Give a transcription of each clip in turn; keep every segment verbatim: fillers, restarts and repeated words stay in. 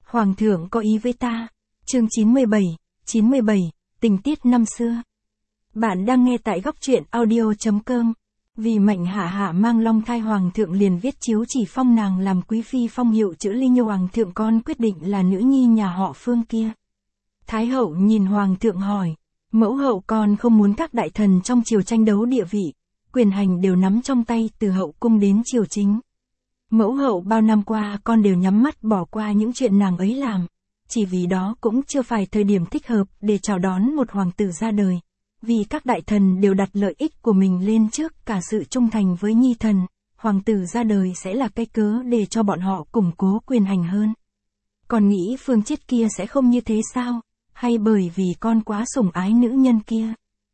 Hoàng thượng có ý với ta. Chương chín mươi bảy, chín mươi bảy, tình tiết năm xưa. Bạn đang nghe tại góc truyện audio chấm com. Vì Mạnh Hạ Hạ mang long thai, hoàng thượng liền viết chiếu chỉ phong nàng làm quý phi, phong hiệu chữ Linh. Hoàng thượng con quyết định là nữ nhi nhà họ Phương kia. Thái hậu nhìn hoàng thượng hỏi, mẫu hậu con không muốn các đại thần trong triều tranh đấu địa vị, quyền hành đều nắm trong tay từ hậu cung đến triều chính. Mẫu hậu bao năm qua con đều nhắm mắt bỏ qua những chuyện nàng ấy làm, chỉ vì đó cũng chưa phải thời điểm thích hợp để chào đón một hoàng tử ra đời. Vì các đại thần đều đặt lợi ích của mình lên trước cả sự trung thành với nhi thần, hoàng tử ra đời sẽ là cái cớ để cho bọn họ củng cố quyền hành hơn. Còn nghĩ Phương Chiết kia sẽ không như thế sao? Hay bởi vì con quá sủng ái nữ nhân kia?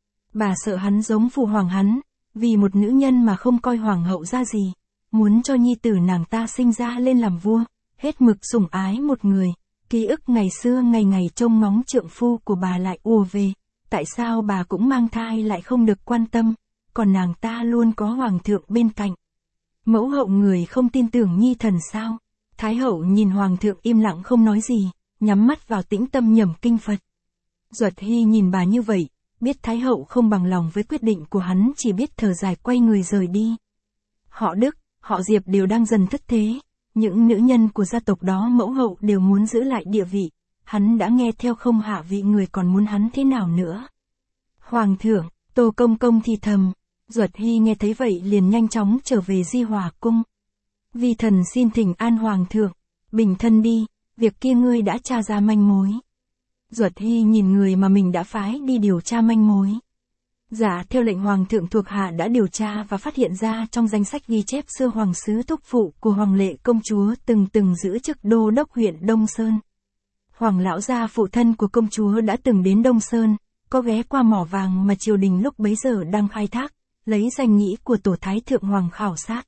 Bà sợ hắn giống phụ hoàng hắn, vì một nữ nhân mà không coi hoàng hậu ra gì, muốn cho nhi tử nàng ta sinh ra lên làm vua, hết mực sủng ái một người. Ký ức ngày xưa ngày ngày trông ngóng trượng phu của bà lại ùa về. Tại sao bà cũng mang thai lại không được quan tâm, còn nàng ta luôn có hoàng thượng bên cạnh? Mẫu hậu người không tin tưởng nhi thần sao? Thái hậu nhìn hoàng thượng im lặng không nói gì, nhắm mắt vào tĩnh tâm nhẩm kinh Phật. Duật Hy nhìn bà như vậy, biết Thái hậu không bằng lòng với quyết định của hắn, chỉ biết thở dài quay người rời đi. Họ Đức, họ Diệp đều đang dần thất thế, những nữ nhân của gia tộc đó mẫu hậu đều muốn giữ lại địa vị. Hắn đã nghe theo không hạ vị người còn muốn hắn thế nào nữa? Hoàng thượng, Tô Công Công thì thầm. Duật Hy nghe thấy vậy liền nhanh chóng trở về Di Hòa cung. Vi thần xin thỉnh an hoàng thượng, bình thân đi, việc kia ngươi đã tra ra manh mối. Duật Hy nhìn người mà mình đã phái đi điều tra manh mối. Dạ, theo lệnh hoàng thượng, thuộc hạ đã điều tra và phát hiện ra trong danh sách ghi chép xưa hoàng sứ thúc phụ của hoàng lệ công chúa từng từng giữ chức đô đốc huyện Đông Sơn. Hoàng lão gia phụ thân của công chúa đã từng đến Đông Sơn, có ghé qua mỏ vàng mà triều đình lúc bấy giờ đang khai thác, lấy danh nghĩa của tổ thái thượng hoàng khảo sát.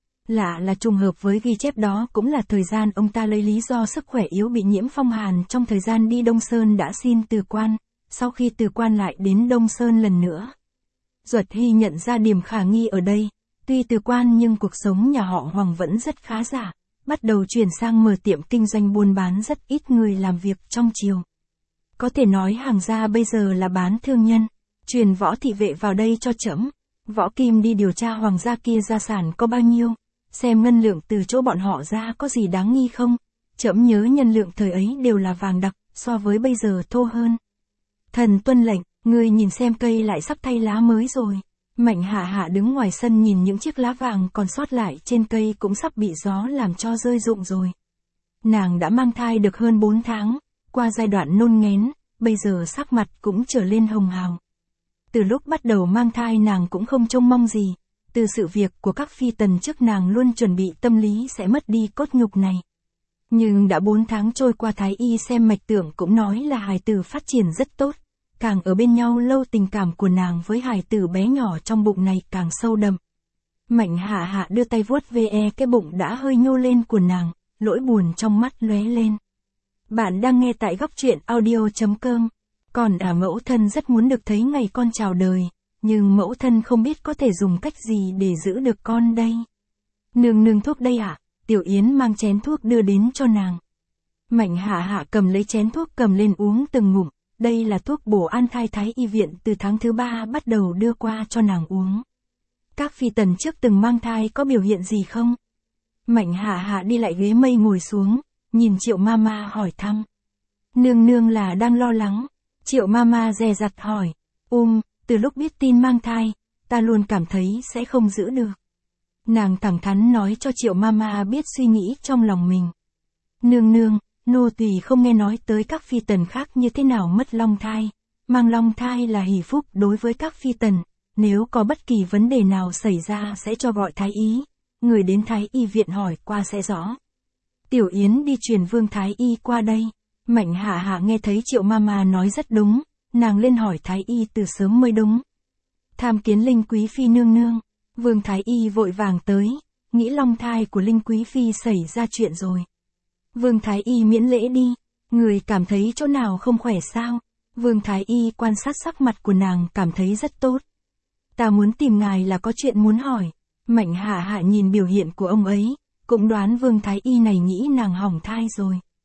Lạ là trùng hợp với ghi chép đó cũng là thời gian ông ta lấy lý do sức khỏe yếu bị nhiễm phong hàn, trong thời gian đi Đông Sơn đã xin từ quan, sau khi từ quan lại đến Đông Sơn lần nữa. Duật Hy nhận ra điểm khả nghi ở đây, tuy từ quan nhưng cuộc sống nhà họ Hoàng vẫn rất khá giả. Bắt đầu chuyển sang mở tiệm kinh doanh buôn bán, rất ít người làm việc trong triều. Có thể nói hàng gia bây giờ là bán thương nhân. Truyền Võ thị vệ vào đây cho trẫm. Võ Kim đi điều tra hoàng gia kia gia sản có bao nhiêu, xem ngân lượng từ chỗ bọn họ ra có gì đáng nghi không. Trẫm nhớ nhân lượng thời ấy đều là vàng đặc, so với bây giờ thô hơn. Thần tuân lệnh, ngươi nhìn xem cây lại sắp thay lá mới rồi. Mạnh Hạ Hạ đứng ngoài sân nhìn những chiếc lá vàng còn sót lại trên cây cũng sắp bị gió làm cho rơi rụng rồi. Nàng đã mang thai được hơn bốn tháng, qua giai đoạn nôn nghén, bây giờ sắc mặt cũng trở lên hồng hào. Từ lúc bắt đầu mang thai nàng cũng không trông mong gì, từ sự việc của các phi tần trước nàng luôn chuẩn bị tâm lý sẽ mất đi cốt nhục này. Nhưng đã bốn tháng trôi qua, thái y xem mạch tượng cũng nói là hài tử phát triển rất tốt. Càng ở bên nhau lâu, tình cảm của nàng với hài tử bé nhỏ trong bụng này càng sâu đậm. Mạnh Hạ Hạ đưa tay vuốt ve cái bụng đã hơi nhô lên của nàng, nỗi buồn trong mắt lóe lên. Bạn đang nghe tại góc truyện audio chấm com. Còn à, mẫu thân rất muốn được thấy ngày con chào đời, nhưng mẫu thân không biết có thể dùng cách gì để giữ được con đây. Nương nương thuốc đây ạ. À? Tiểu Yến mang chén thuốc đưa đến cho nàng. Mạnh Hạ Hạ cầm lấy chén thuốc cầm lên uống từng ngụm. Đây là thuốc bổ an thai thái y viện từ tháng thứ ba bắt đầu đưa qua cho nàng uống. Các phi tần trước từng mang thai có biểu hiện gì không? Mạnh Hạ Hạ đi lại ghế mây ngồi xuống, nhìn Triệu Mama hỏi thăm. Nương nương là đang lo lắng. Triệu Mama dè dặt hỏi. Um, từ lúc biết tin mang thai, ta luôn cảm thấy sẽ không giữ được. Nàng thẳng thắn nói cho Triệu Mama biết suy nghĩ trong lòng mình. Nương nương, nô tỳ không nghe nói tới các phi tần khác như thế nào mất long thai. Mang long thai là hỷ phúc đối với các phi tần, nếu có bất kỳ vấn đề nào xảy ra sẽ cho gọi thái y, người đến thái y viện hỏi qua sẽ rõ. Tiểu Yến đi truyền Vương thái y qua đây. Mạnh Hạ Hạ nghe thấy Triệu Mama nói rất đúng, nàng lên hỏi thái y từ sớm mới đúng. Tham kiến Linh quý phi nương nương. Vương thái y vội vàng tới, nghĩ long thai của Linh quý phi xảy ra chuyện rồi. Vương thái y miễn lễ đi, người cảm thấy chỗ nào không khỏe sao? Vương thái y quan sát sắc mặt của nàng cảm thấy rất tốt. Ta muốn tìm ngài là có chuyện muốn hỏi. Mạnh Hạ Hạ nhìn biểu hiện của ông ấy, cũng đoán Vương thái y này nghĩ nàng hỏng thai rồi.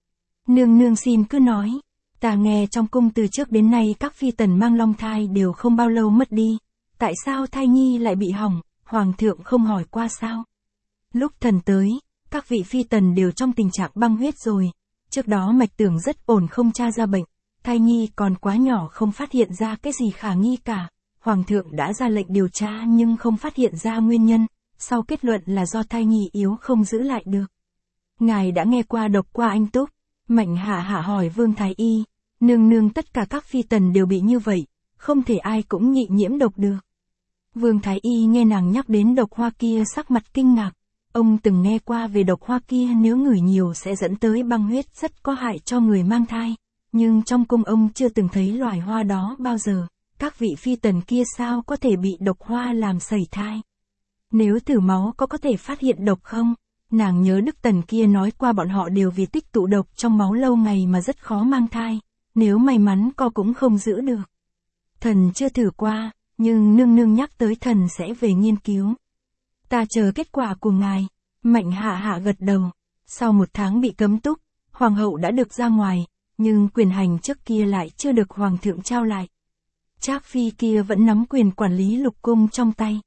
Nương nương xin cứ nói. Ta nghe trong cung từ trước đến nay các phi tần mang long thai đều không bao lâu mất đi. Tại sao thai nhi lại bị hỏng, hoàng thượng không hỏi qua sao? Lúc thần tới, các vị phi tần đều trong tình trạng băng huyết rồi. Trước đó mạch tưởng rất ổn không tra ra bệnh. Thai nhi còn quá nhỏ không phát hiện ra cái gì khả nghi cả. Hoàng thượng đã ra lệnh điều tra nhưng không phát hiện ra nguyên nhân. Sau kết luận là do thai nhi yếu không giữ lại được. Ngài đã nghe qua độc qua anh Túc. Mạnh hạ hạ hỏi Vương Thái Y. Nương nương tất cả các phi tần đều bị như vậy. Không thể ai cũng nhị nhiễm độc được. Vương Thái Y nghe nàng nhắc đến độc hoa kia sắc mặt kinh ngạc. Ông từng nghe qua về độc hoa kia nếu ngửi nhiều sẽ dẫn tới băng huyết rất có hại cho người mang thai. Nhưng trong cung ông chưa từng thấy loài hoa đó bao giờ. Các vị phi tần kia sao có thể bị độc hoa làm sẩy thai? Nếu thử máu có có thể phát hiện độc không? Nàng nhớ Đức Tần kia nói qua bọn họ đều vì tích tụ độc trong máu lâu ngày mà rất khó mang thai. Nếu may mắn co cũng không giữ được. Thần chưa thử qua, nhưng nương nương nhắc tới thần sẽ về nghiên cứu. Ta chờ kết quả của ngài. Mạnh hạ hạ gật đầu. Sau một tháng bị cấm túc, hoàng hậu đã được ra ngoài, nhưng quyền hành trước kia lại chưa được hoàng thượng trao lại. Trác phi kia vẫn nắm quyền quản lý lục cung trong tay.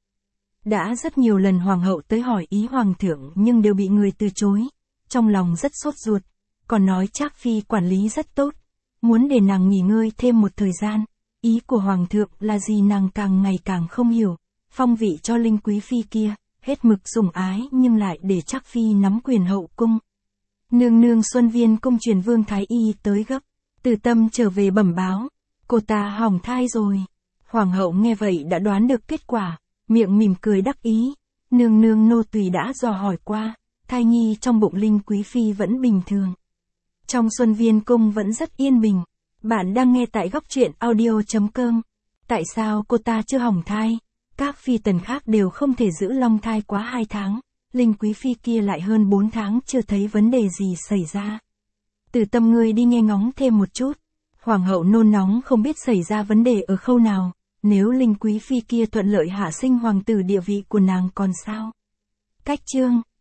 Đã rất nhiều lần hoàng hậu tới hỏi ý hoàng thượng nhưng đều bị người từ chối. Trong lòng rất sốt ruột, còn nói Trác phi quản lý rất tốt, muốn để nàng nghỉ ngơi thêm một thời gian. Ý của hoàng thượng là gì nàng càng ngày càng không hiểu. Phong vị cho Linh quý phi kia, hết mực sủng ái nhưng lại để Trác phi nắm quyền hậu cung. Nương nương Xuân Viên cung truyền Vương Thái Y tới gấp. Từ Tâm trở về bẩm báo, cô ta hỏng thai rồi. Hoàng hậu nghe vậy đã đoán được kết quả, miệng mỉm cười đắc ý. Nương nương nô tùy đã dò hỏi qua, thai nhi trong bụng Linh quý phi vẫn bình thường. Trong Xuân Viên cung vẫn rất yên bình. Bạn đang nghe tại góc truyện audio chấm com. Tại sao cô ta chưa hỏng thai? Các phi tần khác đều không thể giữ long thai quá hai tháng. Linh quý phi kia lại hơn bốn tháng chưa thấy vấn đề gì xảy ra. Từ Tâm ngươi đi nghe ngóng thêm một chút. Hoàng hậu nôn nóng không biết xảy ra vấn đề ở khâu nào. Nếu Linh quý phi kia thuận lợi hạ sinh hoàng tử địa vị của nàng còn sao? Cách chương